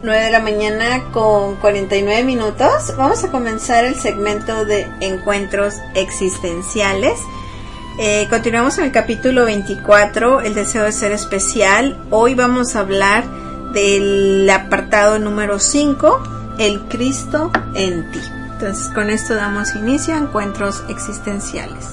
9 de la mañana con 49 minutos. Vamos a comenzar el segmento de encuentros existenciales. Continuamos en el capítulo 24, el deseo de ser especial. Hoy vamos a hablar del apartado número 5, el Cristo en ti. Entonces, con esto damos inicio a encuentros existenciales.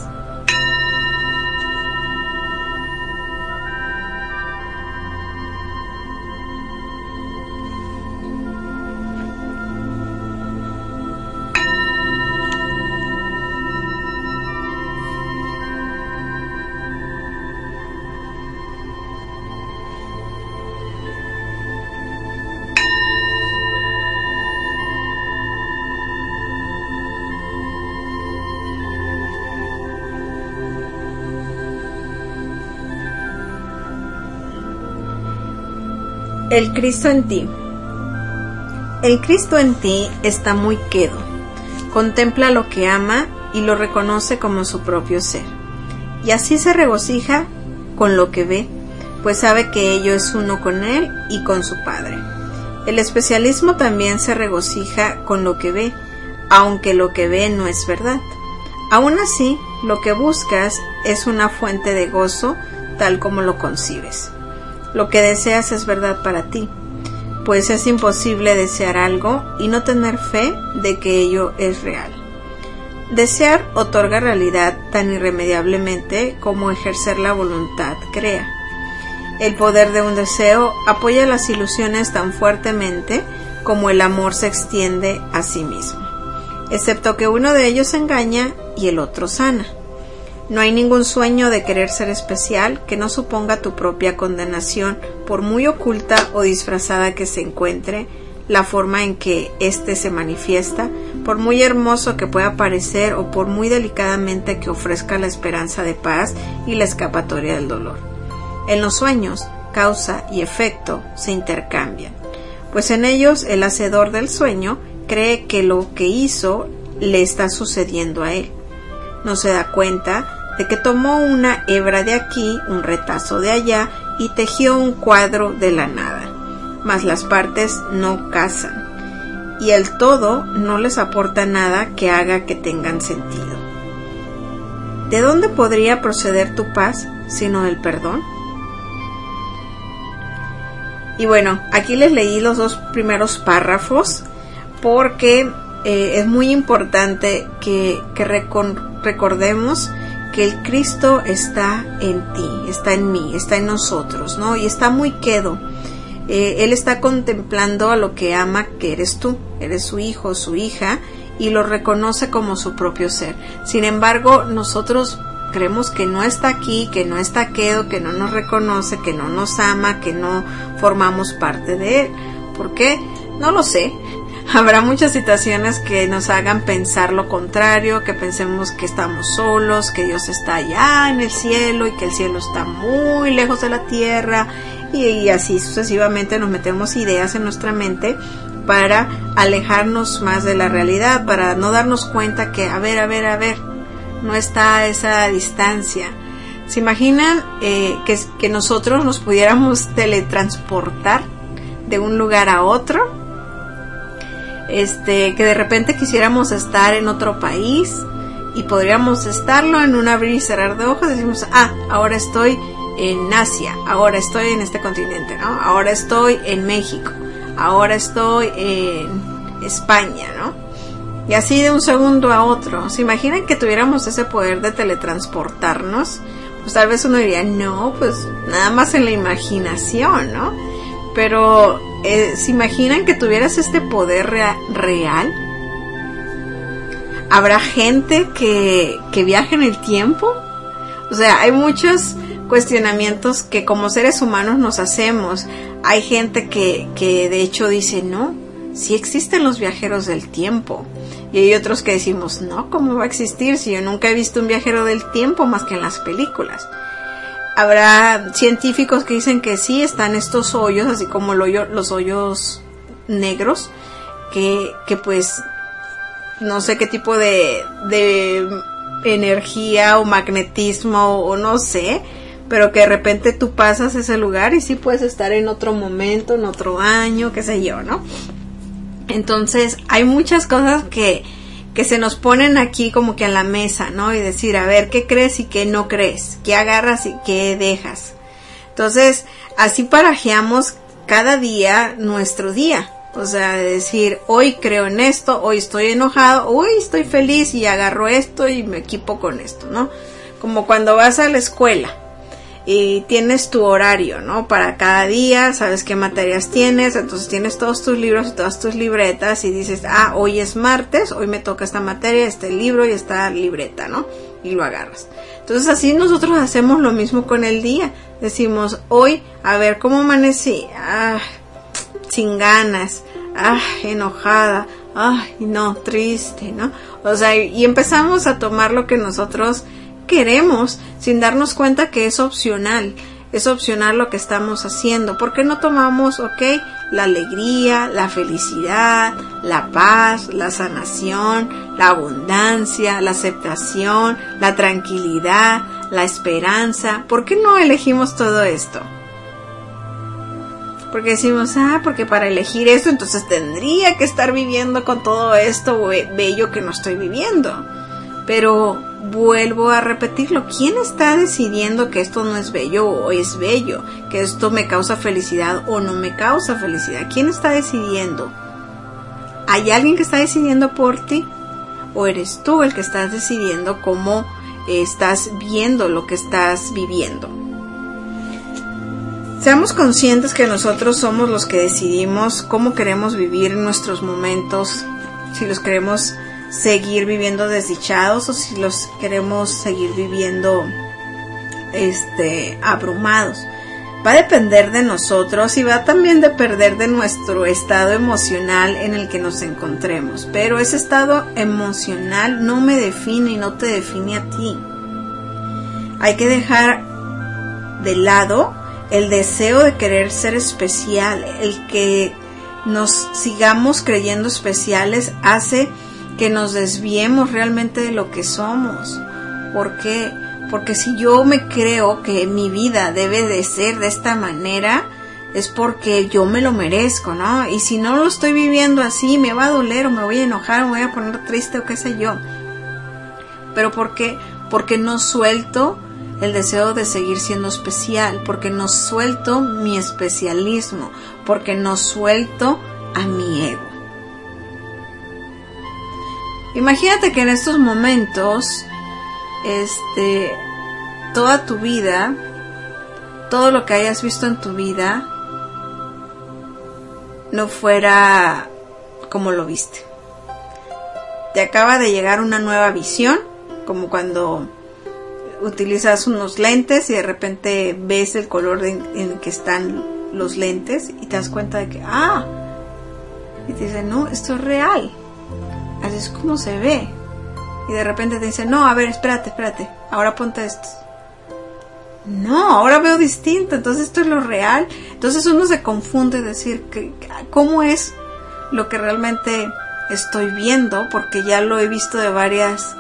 El Cristo en ti. El Cristo en ti está muy quedo. Contempla lo que ama y lo reconoce como su propio ser. Y así se regocija con lo que ve, pues sabe que ello es uno con él y con su Padre. El especialismo también se regocija con lo que ve, aunque lo que ve no es verdad. Aún así, lo que buscas es una fuente de gozo tal como lo concibes. Lo que deseas es verdad para ti, pues es imposible desear algo y no tener fe de que ello es real. Desear otorga realidad tan irremediablemente como ejercer la voluntad crea. El poder de un deseo apoya las ilusiones tan fuertemente como el amor se extiende a sí mismo, excepto que uno de ellos engaña y el otro sana. No hay ningún sueño de querer ser especial que no suponga tu propia condenación, por muy oculta o disfrazada que se encuentre la forma en que éste se manifiesta, por muy hermoso que pueda parecer o por muy delicadamente que ofrezca la esperanza de paz y la escapatoria del dolor. En los sueños, causa y efecto se intercambian, pues en ellos el hacedor del sueño cree que lo que hizo le está sucediendo a él. No se da cuenta de que tomó una hebra de aquí, un retazo de allá y tejió un cuadro de la nada, mas las partes no casan y el todo no les aporta nada que haga que tengan sentido. ¿De dónde podría proceder tu paz sino del perdón? Y bueno, aquí les leí los dos primeros párrafos porque es muy importante que recordemos que el Cristo está en ti, está en mí, está en nosotros, ¿no? Y está muy quedo. Él está contemplando a lo que ama, que eres tú, eres su hijo, su hija, y lo reconoce como su propio ser. Sin embargo, nosotros creemos que no está aquí, que no está quedo, que no nos reconoce, que no nos ama, que no formamos parte de él. ¿Por qué? No lo sé. Habrá muchas situaciones que nos hagan pensar lo contrario, que pensemos que estamos solos, que Dios está allá en el cielo y que el cielo está muy lejos de la tierra y así sucesivamente nos metemos ideas en nuestra mente para alejarnos más de la realidad, para no darnos cuenta que, a ver, no está a esa distancia. ¿Se imaginan que nosotros nos pudiéramos teletransportar de un lugar a otro? Que de repente quisiéramos estar en otro país y podríamos estarlo en un abrir y cerrar de ojos. Decimos, ahora estoy en Asia, ahora estoy en este continente, ¿no? Ahora estoy en México, ahora estoy en España, ¿no? Y así de un segundo a otro. ¿Se imaginan que tuviéramos ese poder de teletransportarnos? Pues tal vez uno diría, no, pues nada más en la imaginación, ¿no? Pero ¿se imaginan que tuvieras este poder real? ¿Habrá gente que viaje en el tiempo? O sea, hay muchos cuestionamientos que como seres humanos nos hacemos. Hay gente que de hecho dice, no, sí existen los viajeros del tiempo. Y hay otros que decimos, no, ¿cómo va a existir si yo nunca he visto un viajero del tiempo más que en las películas? Habrá científicos que dicen que sí están estos hoyos, así como los hoyos negros, que pues no sé qué tipo de energía o magnetismo o no sé, pero que de repente tú pasas ese lugar y sí puedes estar en otro momento, en otro año, qué sé yo, ¿no? Entonces hay muchas cosas que se nos ponen aquí como que a la mesa, ¿no? Y decir, a ver, ¿qué crees y qué no crees? ¿Qué agarras y qué dejas? Entonces, así parajeamos cada día nuestro día. O sea, de decir, hoy creo en esto, hoy estoy enojado, hoy estoy feliz y agarro esto y me equipo con esto, ¿no? Como cuando vas a la escuela y tienes tu horario, ¿no? Para cada día, sabes qué materias tienes, entonces tienes todos tus libros y todas tus libretas y dices, hoy es martes, hoy me toca esta materia, este libro y esta libreta, ¿no? Y lo agarras. Entonces así nosotros hacemos lo mismo con el día. Decimos, hoy, a ver, ¿cómo amanecí? Sin ganas, enojada, no, triste, ¿no? O sea, y empezamos a tomar lo que nosotros queremos sin darnos cuenta que es opcional lo que estamos haciendo. ¿Por qué no tomamos, la alegría, la felicidad, la paz, la sanación, la abundancia, la aceptación, la tranquilidad, la esperanza? ¿Por qué no elegimos todo esto? Porque decimos, porque para elegir esto entonces tendría que estar viviendo con todo esto bello que no estoy viviendo. Pero vuelvo a repetirlo, ¿quién está decidiendo que esto no es bello o es bello? Que esto me causa felicidad o no me causa felicidad. ¿Quién está decidiendo? ¿Hay alguien que está decidiendo por ti? ¿O eres tú el que estás decidiendo cómo estás viendo lo que estás viviendo? Seamos conscientes que nosotros somos los que decidimos cómo queremos vivir nuestros momentos, si los queremos seguir viviendo desdichados o si los queremos seguir viviendo abrumados. Va a depender de nosotros y va también a depender de nuestro estado emocional en el que nos encontremos. Pero ese estado emocional no me define y no te define a ti. Hay que dejar de lado el deseo de querer ser especial. El que nos sigamos creyendo especiales hace que nos desviemos realmente de lo que somos. ¿Por qué? Porque si yo me creo que mi vida debe de ser de esta manera, es porque yo me lo merezco, ¿no? Y si no lo estoy viviendo así, me va a doler o me voy a enojar o me voy a poner triste o qué sé yo. ¿Pero por qué? Porque no suelto el deseo de seguir siendo especial, porque no suelto mi especialismo, porque no suelto a mi ego. Imagínate que en estos momentos, toda tu vida, todo lo que hayas visto en tu vida, no fuera como lo viste. Te acaba de llegar una nueva visión, como cuando utilizas unos lentes y de repente ves el color en que están los lentes y te das cuenta de que, y te dicen, no, esto es real. Así es como se ve. Y de repente te dicen, no, a ver, espérate, ahora ponte estos. No, ahora veo distinto, entonces esto es lo real. Entonces uno se confunde decir cómo es lo que realmente estoy viendo, porque ya lo he visto de varios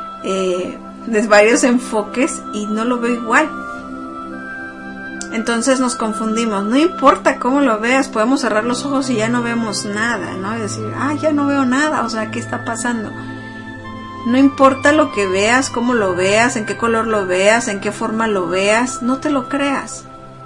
enfoques y no lo veo igual. Entonces nos confundimos. No importa cómo lo veas, podemos cerrar los ojos y ya no vemos nada, ¿no? Y decir, ya no veo nada, o sea, ¿qué está pasando? No importa lo que veas, cómo lo veas, en qué color lo veas, en qué forma lo veas, no te lo creas.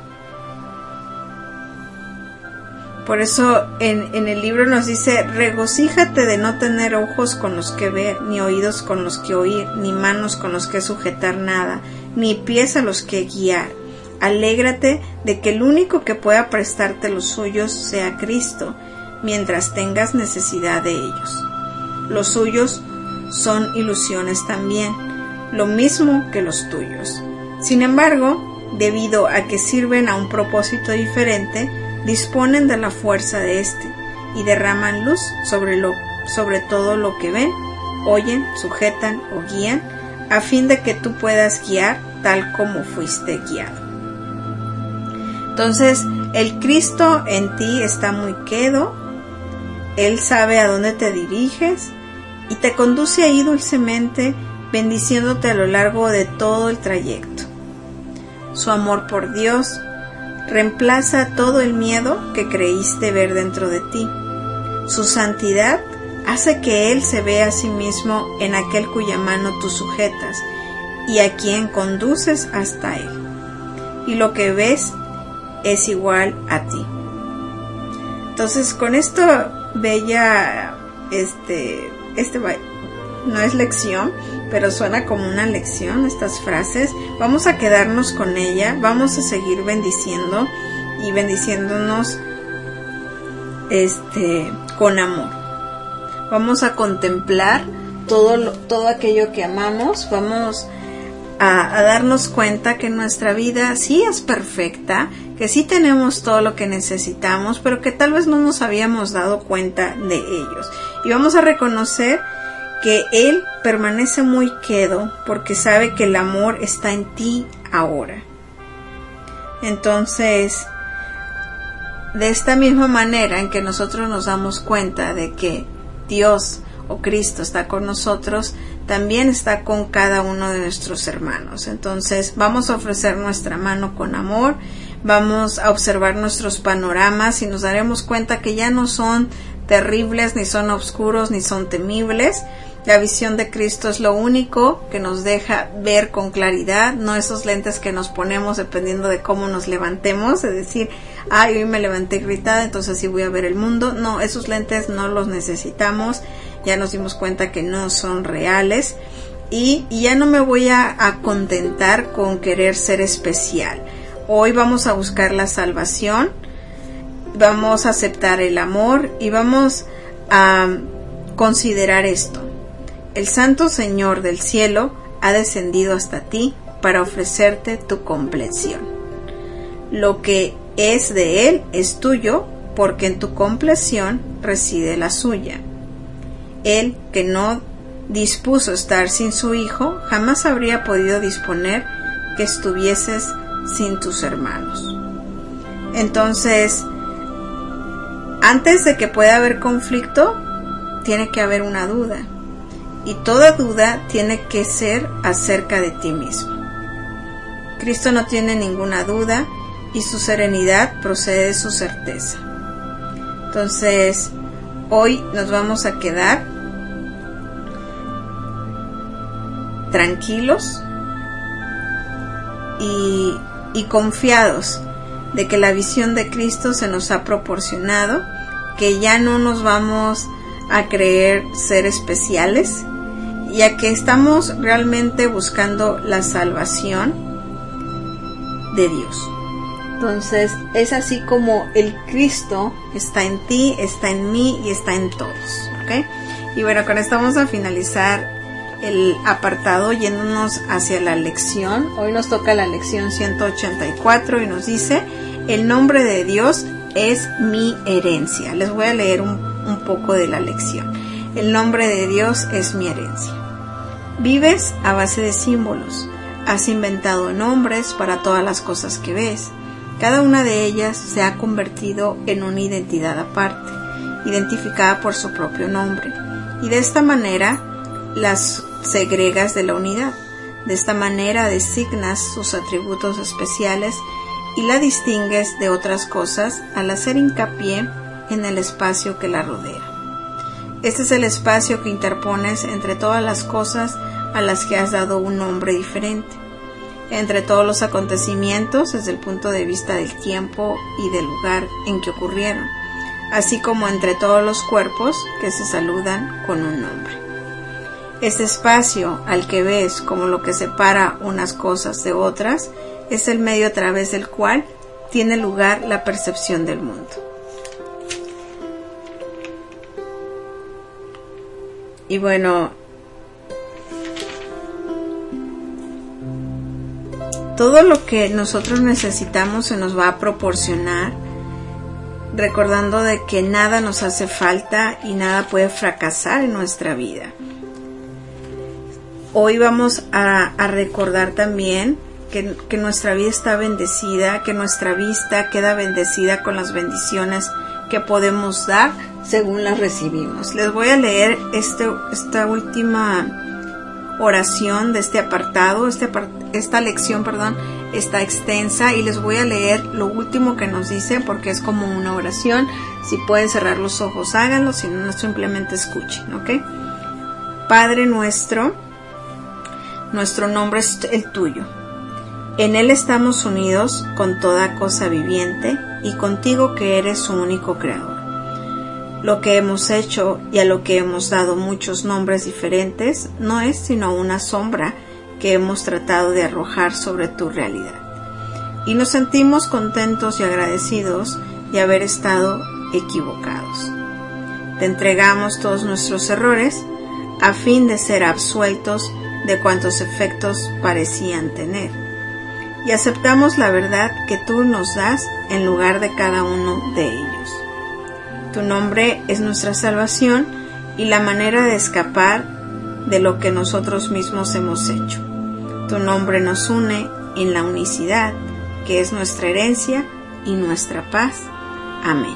Por eso en el libro nos dice, regocíjate de no tener ojos con los que ver, ni oídos con los que oír, ni manos con los que sujetar nada, ni pies a los que guiar. Alégrate de que el único que pueda prestarte los suyos sea Cristo, mientras tengas necesidad de ellos. Los suyos son ilusiones también, lo mismo que los tuyos. Sin embargo, debido a que sirven a un propósito diferente, disponen de la fuerza de éste y derraman luz sobre todo lo que ven, oyen, sujetan o guían, a fin de que tú puedas guiar tal como fuiste guiado. Entonces, el Cristo en ti está muy quedo, Él sabe a dónde te diriges y te conduce ahí dulcemente, bendiciéndote a lo largo de todo el trayecto. Su amor por Dios reemplaza todo el miedo que creíste ver dentro de ti. Su santidad hace que Él se vea a sí mismo en aquel cuya mano tú sujetas y a quien conduces hasta Él. Y lo que ves es igual a ti. Entonces, con esto bella, no es lección, pero suena como una lección estas frases. Vamos a quedarnos con ella, vamos a seguir bendiciendo y bendiciéndonos con amor. Vamos a contemplar todo aquello que amamos, vamos a darnos cuenta que nuestra vida sí es perfecta, que sí tenemos todo lo que necesitamos, pero que tal vez no nos habíamos dado cuenta de ellos. Y vamos a reconocer que Él permanece muy quedo porque sabe que el amor está en ti ahora. Entonces, de esta misma manera en que nosotros nos damos cuenta de que Dios o Cristo está con nosotros, también está con cada uno de nuestros hermanos. Entonces, vamos a ofrecer nuestra mano con amor, vamos a observar nuestros panoramas y nos daremos cuenta que ya no son terribles, ni son oscuros, ni son temibles. La visión de Cristo es lo único que nos deja ver con claridad, no esos lentes que nos ponemos dependiendo de cómo nos levantemos, es decir, hoy me levanté irritada, entonces sí voy a ver el mundo. No, esos lentes no los necesitamos, ya nos dimos cuenta que no son reales y ya no me voy a contentar con querer ser especial. Hoy vamos a buscar la salvación, vamos a aceptar el amor y vamos a considerar esto. El Santo Señor del cielo ha descendido hasta ti para ofrecerte tu compleción. Lo que es de Él es tuyo, porque en tu compleción reside la suya. Él, que no dispuso estar sin su Hijo, jamás habría podido disponer que estuvieses sin tus hermanos. Entonces, antes de que pueda haber conflicto, tiene que haber una duda. Y toda duda tiene que ser acerca de ti mismo. Cristo no tiene ninguna duda y su serenidad procede de su certeza. Entonces, hoy nos vamos a quedar tranquilos y confiados de que la visión de Cristo se nos ha proporcionado, que ya no nos vamos a creer ser especiales, ya que estamos realmente buscando la salvación de Dios. Entonces, es así como el Cristo está en ti, está en mí y está en todos, ¿ok? Y bueno, con esto vamos a finalizar el apartado yéndonos hacia la lección. Hoy nos toca la lección 184 y nos dice: el nombre de Dios es mi herencia. Les voy a leer un poco de la lección. El nombre de Dios es mi herencia. Vives a base de símbolos. Has inventado nombres para todas las cosas que ves. Cada una de ellas se ha convertido en una identidad aparte, identificada por su propio nombre. Y de esta manera las segregas de la unidad. De esta manera designas sus atributos especiales y la distingues de otras cosas al hacer hincapié en el espacio que la rodea. Este es el espacio que interpones entre todas las cosas a las que has dado un nombre diferente, entre todos los acontecimientos desde el punto de vista del tiempo y del lugar en que ocurrieron, así como entre todos los cuerpos que se saludan con un nombre. Este espacio al que ves como lo que separa unas cosas de otras es el medio a través del cual tiene lugar la percepción del mundo. Y bueno, todo lo que nosotros necesitamos se nos va a proporcionar, recordando de que nada nos hace falta y nada puede fracasar en nuestra vida. Hoy vamos a recordar también que nuestra vida está bendecida, que nuestra vista queda bendecida con las bendiciones que podemos dar según las recibimos. Les voy a leer esta última oración de este apartado. Esta lección, está extensa y les voy a leer lo último que nos dice porque es como una oración. Si pueden cerrar los ojos, háganlo, si no, simplemente escuchen, ¿ok? Padre nuestro, nuestro nombre es el tuyo. En él estamos unidos con toda cosa viviente y contigo que eres su único creador. Lo que hemos hecho y a lo que hemos dado muchos nombres diferentes no es sino una sombra que hemos tratado de arrojar sobre tu realidad. Y nos sentimos contentos y agradecidos de haber estado equivocados. Te entregamos todos nuestros errores a fin de ser absueltos de cuantos efectos parecían tener. Y aceptamos la verdad que tú nos das en lugar de cada uno de ellos. Tu nombre es nuestra salvación y la manera de escapar de lo que nosotros mismos hemos hecho. Tu nombre nos une en la unicidad, que es nuestra herencia y nuestra paz. Amén.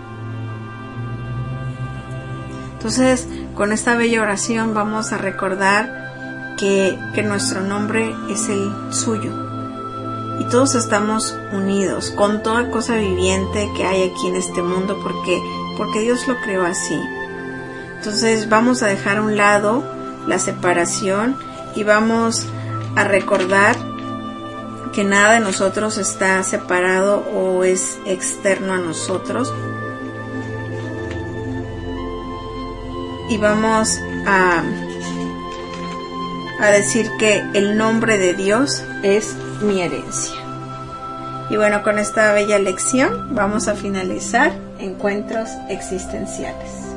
Entonces, con esta bella oración vamos a recordar que nuestro nombre es el suyo. Y todos estamos unidos con toda cosa viviente que hay aquí en este mundo porque Dios lo creó así. Entonces vamos a dejar a un lado la separación y vamos a recordar que nada de nosotros está separado o es externo a nosotros. Y vamos a decir que el nombre de Dios es mi herencia. Y bueno, con esta bella lección vamos a finalizar Encuentros Existenciales.